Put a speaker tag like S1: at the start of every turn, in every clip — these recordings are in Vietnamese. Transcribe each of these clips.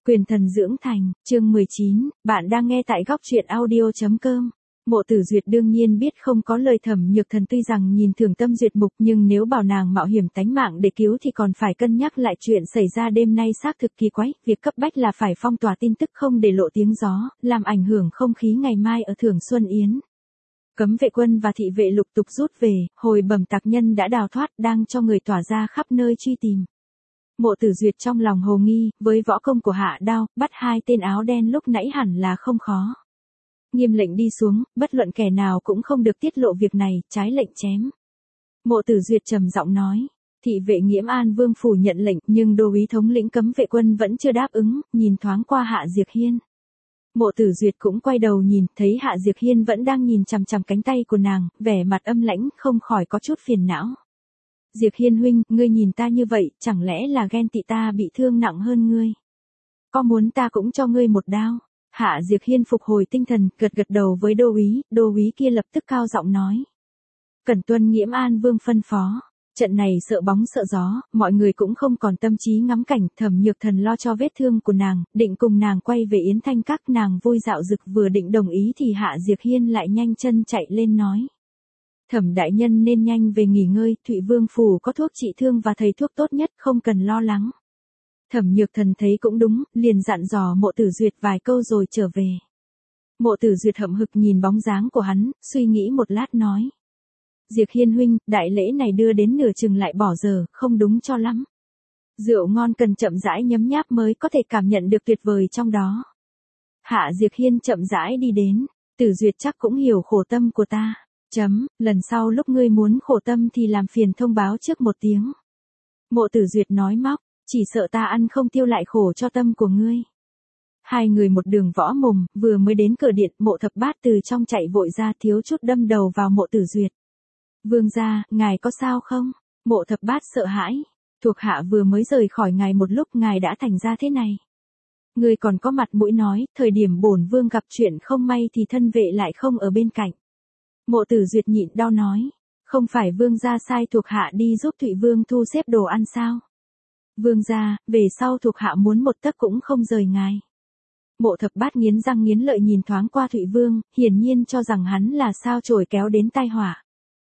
S1: Quyền thần dưỡng thành, chương 19, bạn đang nghe tại góc truyện audio.com. Mộ Tử Duyệt đương nhiên biết không có lời Thẩm Nhược Thần tuy rằng nhìn thường tâm duyệt mục nhưng nếu bảo nàng mạo hiểm tánh mạng để cứu thì còn phải cân nhắc lại chuyện xảy ra đêm nay xác thực kỳ quái, việc cấp bách là phải phong tỏa tin tức không để lộ tiếng gió, làm ảnh hưởng không khí ngày mai ở Thường Xuân Yến. Cấm vệ quân và thị vệ lục tục rút về, hồi bẩm tặc nhân đã đào thoát đang cho người tỏa ra khắp nơi truy tìm. Mộ Tử Duyệt trong lòng hồ nghi, với võ công của Hạ Đao, bắt hai tên áo đen lúc nãy hẳn là không khó. Nghiêm lệnh đi xuống, bất luận kẻ nào cũng không được tiết lộ việc này, trái lệnh chém. Mộ Tử Duyệt trầm giọng nói, thị vệ Nghiễm An Vương phủ nhận lệnh nhưng đô úy thống lĩnh cấm vệ quân vẫn chưa đáp ứng, nhìn thoáng qua Hạ Diệp Hiên. Mộ Tử Duyệt cũng quay đầu nhìn, thấy Hạ Diệp Hiên vẫn đang nhìn chằm chằm cánh tay của nàng, vẻ mặt âm lãnh không khỏi có chút phiền não. Diệp Hiên huynh, ngươi nhìn ta như vậy, chẳng lẽ là ghen tị ta bị thương nặng hơn ngươi? Có muốn ta cũng cho ngươi một đao? Hạ Diệp Hiên phục hồi tinh thần, gật đầu với đô úy kia lập tức cao giọng nói. Cẩn tuân Nghiễm An Vương phân phó. Trận này sợ bóng sợ gió, mọi người cũng không còn tâm trí ngắm cảnh, Thẩm Nhược Thần lo cho vết thương của nàng, định cùng nàng quay về Yến Thanh Các, nàng vui dạo dực vừa định đồng ý thì Hạ Diệp Hiên lại nhanh chân chạy lên nói. Thẩm đại nhân nên nhanh về nghỉ ngơi, Thụy Vương phủ có thuốc trị thương và thầy thuốc tốt nhất, không cần lo lắng. Thẩm Nhược Thần thấy cũng đúng, liền dặn dò Mộ Tử Duyệt vài câu rồi trở về. Mộ Tử Duyệt hậm hực nhìn bóng dáng của hắn, suy nghĩ một lát nói. Diệp Hiên huynh, đại lễ này đưa đến nửa chừng lại bỏ giờ, không đúng cho lắm. Rượu ngon cần chậm rãi nhấm nháp mới có thể cảm nhận được tuyệt vời trong đó. Hạ Diệp Hiên chậm rãi đi đến, Tử Duyệt chắc cũng hiểu khổ tâm của ta. Lần sau lúc ngươi muốn khổ tâm thì làm phiền thông báo trước một tiếng. Mộ Tử Duyệt nói móc, chỉ sợ ta ăn không tiêu lại khổ cho tâm của ngươi. Hai người một đường võ mồm, vừa mới đến cửa điện, Mộ Thập Bát từ trong chạy vội ra thiếu chút đâm đầu vào Mộ Tử Duyệt. Vương gia, ngài có sao không? Mộ Thập Bát sợ hãi, thuộc hạ vừa mới rời khỏi ngài một lúc ngài đã thành ra thế này. Ngươi còn có mặt mũi nói, thời điểm bổn vương gặp chuyện không may thì thân vệ lại không ở bên cạnh. Mộ Tử Duyệt nhịn đau nói, không phải vương gia sai thuộc hạ đi giúp Thụy Vương thu xếp đồ ăn sao? Vương gia, về sau thuộc hạ muốn một tấc cũng không rời ngài. Mộ Thập Bát nghiến răng nghiến lợi nhìn thoáng qua Thụy Vương, hiển nhiên cho rằng hắn là sao chổi kéo đến tai họa.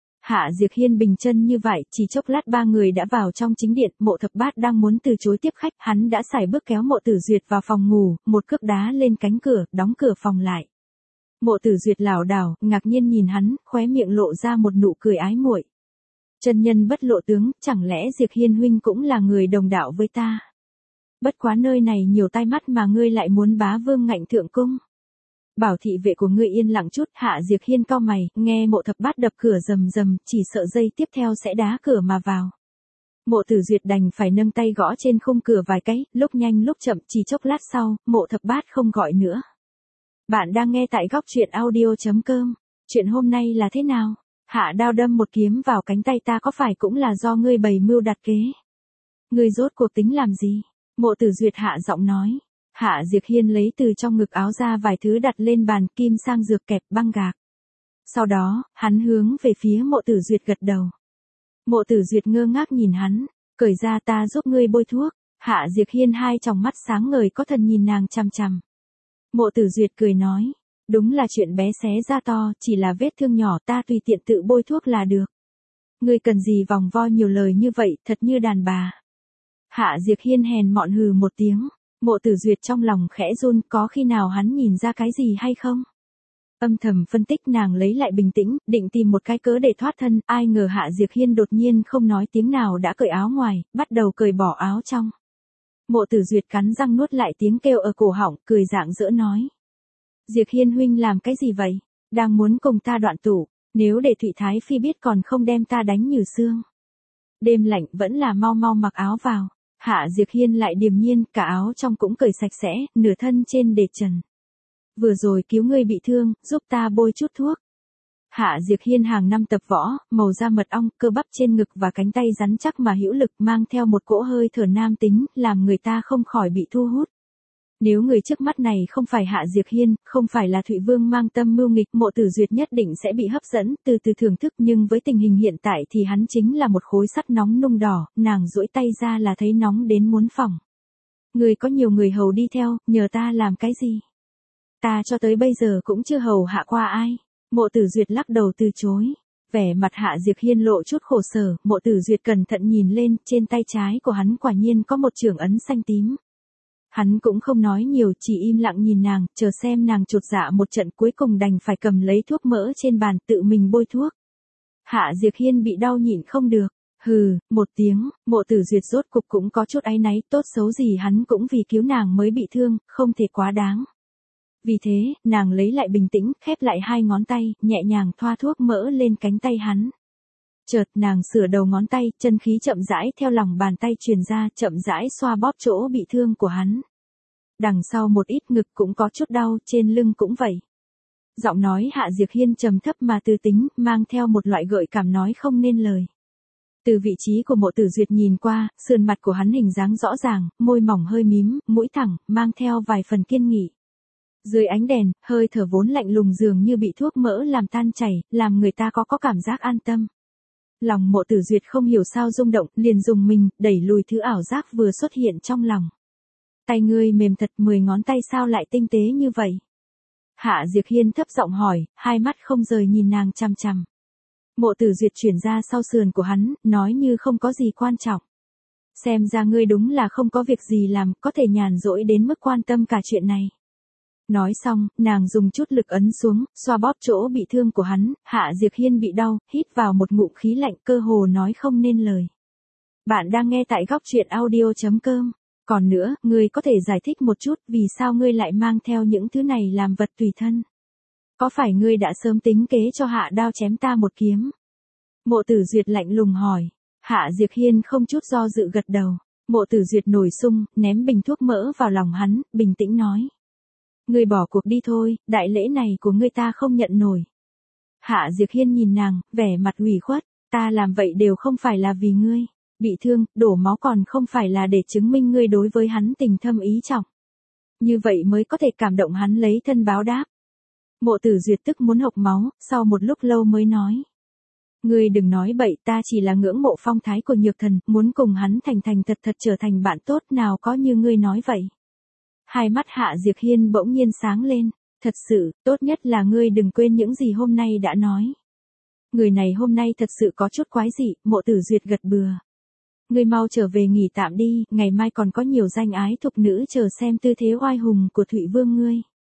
S1: Hạ Diệp Hiên bình chân như vậy, chỉ chốc lát ba người đã vào trong chính điện, Mộ Thập Bát đang muốn từ chối tiếp khách, hắn đã sải bước kéo Mộ Tử Duyệt vào phòng ngủ, một cước đá lên cánh cửa, đóng cửa phòng lại. Mộ Tử Duyệt lảo đảo, ngạc nhiên nhìn hắn, khóe miệng lộ ra một nụ cười ái muội. Chân nhân bất lộ tướng, chẳng lẽ Diệp Hiên huynh cũng là người đồng đạo với ta? Bất quá nơi này nhiều tai mắt mà ngươi lại muốn bá vương ngạnh thượng cung. Bảo thị vệ của ngươi yên lặng chút, Hạ Diệp Hiên cau mày, nghe Mộ Thập Bát đập cửa rầm rầm, chỉ sợ giây tiếp theo sẽ đá cửa mà vào. Mộ Tử Duyệt đành phải nâng tay gõ trên khung cửa vài cái, lúc nhanh lúc chậm, chỉ chốc lát sau, Mộ Thập Bát không gọi nữa. Bạn đang nghe tại góc truyện audio.com. Chuyện hôm nay là thế nào? Hạ Đao đâm một kiếm vào cánh tay ta có phải cũng là do ngươi bày mưu đặt kế? Ngươi rốt cuộc tính làm gì? Mộ Tử Duyệt hạ giọng nói. Hạ Diệp Hiên lấy từ trong ngực áo ra vài thứ đặt lên bàn, kim sang dược kẹp băng gạc. Sau đó, hắn hướng về phía Mộ Tử Duyệt gật đầu. Mộ Tử Duyệt ngơ ngác nhìn hắn, cởi ra ta giúp ngươi bôi thuốc. Hạ Diệp Hiên hai tròng mắt sáng ngời có thần nhìn nàng chằm chằm. Mộ Tử Duyệt cười nói, đúng là chuyện bé xé ra to, chỉ là vết thương nhỏ ta tùy tiện tự bôi thuốc là được. Ngươi cần gì vòng vo nhiều lời như vậy, thật như đàn bà. Hạ Diệp Hiên hèn mọn hừ một tiếng, Mộ Tử Duyệt trong lòng khẽ run, có khi nào hắn nhìn ra cái gì hay không? Âm thầm phân tích nàng lấy lại bình tĩnh, định tìm một cái cớ để thoát thân, ai ngờ Hạ Diệp Hiên đột nhiên không nói tiếng nào đã cởi áo ngoài, bắt đầu cởi bỏ áo trong. Mộ Tử Duyệt cắn răng nuốt lại tiếng kêu ở cổ họng, cười rạng rỡ nói. Diệp Hiên huynh làm cái gì vậy? Đang muốn cùng ta đoạn tụ, nếu để Thụy Thái Phi biết còn không đem ta đánh như xương. Đêm lạnh vẫn là mau mau mặc áo vào. Hạ Diệp Hiên lại điềm nhiên, cả áo trong cũng cởi sạch sẽ, nửa thân trên để trần. Vừa rồi cứu ngươi bị thương, giúp ta bôi chút thuốc. Hạ Diệp Hiên hàng năm tập võ, màu da mật ong, cơ bắp trên ngực và cánh tay rắn chắc mà hữu lực, mang theo một cỗ hơi thở nam tính, làm người ta không khỏi bị thu hút. Nếu người trước mắt này không phải Hạ Diệp Hiên, không phải là Thụy Vương mang tâm mưu nghịch, Mộ Tử Duyệt nhất định sẽ bị hấp dẫn, từ từ thưởng thức, nhưng với tình hình hiện tại thì hắn chính là một khối sắt nóng nung đỏ, nàng duỗi tay ra là thấy nóng đến muốn phỏng. Ngươi có nhiều người hầu đi theo, nhờ ta làm cái gì? Ta cho tới bây giờ cũng chưa hầu hạ qua ai. Mộ Tử Duyệt lắc đầu từ chối. Vẻ mặt Hạ Diệp Hiên lộ chút khổ sở, Mộ Tử Duyệt cẩn thận nhìn lên, trên tay trái của hắn quả nhiên có một chưởng ấn xanh tím. Hắn cũng không nói nhiều, chỉ im lặng nhìn nàng, chờ xem nàng chột dạ một trận, cuối cùng đành phải cầm lấy thuốc mỡ trên bàn tự mình bôi thuốc. Hạ Diệp Hiên bị đau nhịn không được. Hừ, một tiếng, Mộ Tử Duyệt rốt cục cũng có chút áy náy, tốt xấu gì hắn cũng vì cứu nàng mới bị thương, không thể quá đáng. Vì thế, nàng lấy lại bình tĩnh, khép lại hai ngón tay, nhẹ nhàng thoa thuốc mỡ lên cánh tay hắn. Chợt nàng sửa đầu ngón tay, chân khí chậm rãi theo lòng bàn tay truyền ra, chậm rãi xoa bóp chỗ bị thương của hắn. Đằng sau một ít ngực cũng có chút đau, trên lưng cũng vậy. Giọng nói Hạ Diệp Hiên trầm thấp mà tư tính, mang theo một loại gợi cảm nói không nên lời. Từ vị trí của Mộ Tử Duyệt nhìn qua, sườn mặt của hắn hình dáng rõ ràng, môi mỏng hơi mím, mũi thẳng, mang theo vài phần kiên nghị. Dưới ánh đèn, hơi thở vốn lạnh lùng dường như bị thuốc mỡ làm tan chảy, làm người ta có cảm giác an tâm. Lòng Mộ Tử Duyệt không hiểu sao rung động, liền dùng mình, đẩy lùi thứ ảo giác vừa xuất hiện trong lòng. Tay ngươi mềm thật, 10 ngón tay sao lại tinh tế như vậy? Hạ Diệp Hiên thấp giọng hỏi, hai mắt không rời nhìn nàng chằm chằm. Mộ Tử Duyệt chuyển ra sau sườn của hắn, nói như không có gì quan trọng. Xem ra ngươi đúng là không có việc gì làm, có thể nhàn rỗi đến mức quan tâm cả chuyện này. Nói xong, nàng dùng chút lực ấn xuống, xoa bóp chỗ bị thương của hắn, Hạ Diệp Hiên bị đau, hít vào một ngụm khí lạnh, cơ hồ nói không nên lời. Bạn đang nghe tại góc truyện audio.com. Còn nữa, ngươi có thể giải thích một chút vì sao ngươi lại mang theo những thứ này làm vật tùy thân? Có phải ngươi đã sớm tính kế cho Hạ Đao chém ta một kiếm? Mộ Tử Duyệt lạnh lùng hỏi. Hạ Diệp Hiên không chút do dự gật đầu. Mộ Tử Duyệt nổi sung, ném bình thuốc mỡ vào lòng hắn, bình tĩnh nói. Ngươi bỏ cuộc đi thôi, đại lễ này của ngươi ta không nhận nổi. Hạ Diệp Hiên nhìn nàng, vẻ mặt ủy khuất, ta làm vậy đều không phải là vì ngươi. Bị thương, đổ máu còn không phải là để chứng minh ngươi đối với hắn tình thâm ý trọng. Như vậy mới có thể cảm động hắn lấy thân báo đáp. Mộ Tử Duyệt tức muốn hộc máu, sau một lúc lâu mới nói. Ngươi đừng nói bậy, ta chỉ là ngưỡng mộ phong thái của Nhược Thần, muốn cùng hắn thành thành thật thật trở thành bạn tốt, nào có như ngươi nói vậy. Hai mắt Hạ Diệp Hiên bỗng nhiên sáng lên, thật sự, tốt nhất là ngươi đừng quên những gì hôm nay đã nói. Người này hôm nay thật sự có chút quái dị, Mộ Tử Duyệt gật bừa. Ngươi mau trở về nghỉ tạm đi, ngày mai còn có nhiều danh ái thục nữ chờ xem tư thế oai hùng của Thụy Vương ngươi.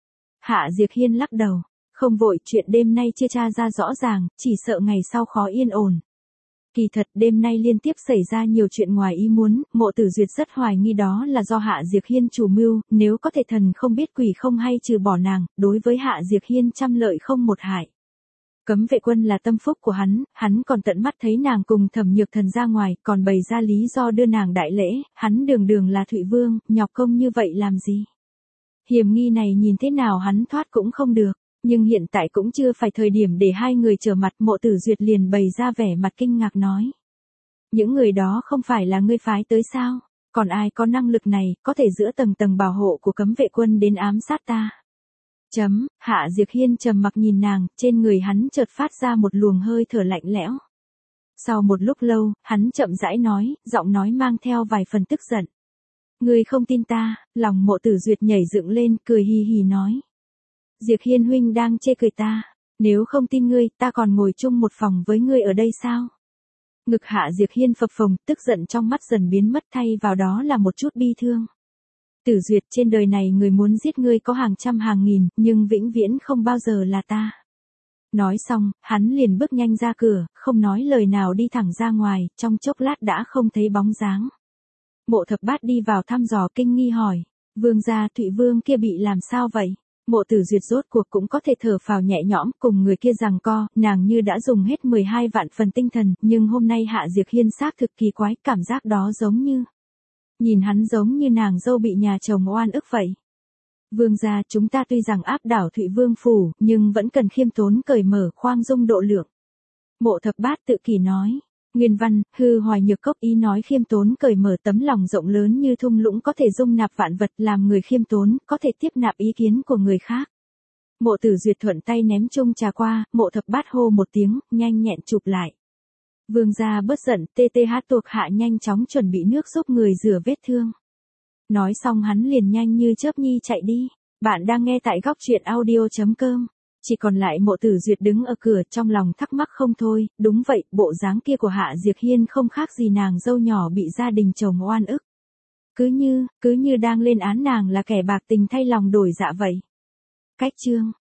S1: Hạ Diệp Hiên lắc đầu, không vội, chuyện đêm nay chưa tra ra rõ ràng, chỉ sợ ngày sau khó yên ổn. Kỳ thật đêm nay liên tiếp xảy ra nhiều chuyện ngoài ý muốn, Mộ Tử Duyệt rất hoài nghi đó là do Hạ Diệp Hiên chủ mưu, nếu có thể thần không biết quỷ không hay trừ bỏ nàng, đối với Hạ Diệp Hiên trăm lợi không một hại. Cấm vệ quân là tâm phúc của hắn còn tận mắt thấy nàng cùng Thẩm Nhược Thần ra ngoài, còn bày ra lý do đưa nàng đại lễ, hắn đường đường là Thụy Vương, nhọc công như vậy làm gì? Hiểm nghi này nhìn thế nào hắn thoát cũng không được, nhưng hiện tại cũng chưa phải thời điểm để hai người trở mặt. Mộ Tử Duyệt liền bày ra vẻ mặt kinh ngạc nói. Những người đó không phải là ngươi phái tới sao? Còn ai có năng lực này, có thể giữa tầng tầng bảo hộ của cấm vệ quân đến ám sát ta? Hạ Diệp Hiên trầm mặc nhìn nàng, trên người hắn chợt phát ra một luồng hơi thở lạnh lẽo. Sau một lúc lâu, hắn chậm rãi nói, giọng nói mang theo vài phần tức giận. Ngươi không tin ta? Lòng Mộ Tử Duyệt nhảy dựng lên, cười hì hì nói. Diệp Hiên huynh đang chê cười ta, nếu không tin ngươi, ta còn ngồi chung một phòng với ngươi ở đây sao? Ngực Hạ Diệp Hiên phập phồng, tức giận trong mắt dần biến mất, thay vào đó là một chút bi thương. Tử Duyệt, trên đời này người muốn giết ngươi có hàng trăm hàng nghìn, nhưng vĩnh viễn không bao giờ là ta. Nói xong, hắn liền bước nhanh ra cửa, không nói lời nào đi thẳng ra ngoài, trong chốc lát đã không thấy bóng dáng. Mộ Thập Bát đi vào thăm dò kinh nghi hỏi, vương gia, Thụy Vương kia bị làm sao vậy? Mộ Tử Duyệt rốt cuộc cũng có thể thở phào nhẹ nhõm, cùng người kia giằng co, nàng như đã dùng hết 12 vạn phần tinh thần, nhưng hôm nay Hạ Diệp Hiên xác thực kỳ quái, cảm giác đó giống như. Nhìn hắn giống như nàng dâu bị nhà chồng oan ức vậy. Vương gia, chúng ta tuy rằng áp đảo Thụy Vương phủ, nhưng vẫn cần khiêm tốn cởi mở, khoan dung độ lượng. Mộ Thập Bát tự kỷ nói. Nguyên văn, hư hoài nhược cốc ý nói khiêm tốn cởi mở, tấm lòng rộng lớn như thung lũng có thể dung nạp vạn vật, làm người khiêm tốn, có thể tiếp nạp ý kiến của người khác. Mộ Tử Duyệt thuận tay ném chung trà qua, Mộ Thập Bát hô một tiếng, nhanh nhẹn chụp lại. Vương gia bớt giận, TTH thuộc hạ nhanh chóng chuẩn bị nước giúp người rửa vết thương. Nói xong hắn liền nhanh như chớp nhi chạy đi. Bạn đang nghe tại góc truyện audio.com. Chỉ còn lại Mộ Tử Duyệt đứng ở cửa trong lòng thắc mắc không thôi, đúng vậy, bộ dáng kia của Hạ Diệc Hiên không khác gì nàng dâu nhỏ bị gia đình chồng oan ức. Cứ như đang lên án nàng là kẻ bạc tình thay lòng đổi dạ vậy. Cách chương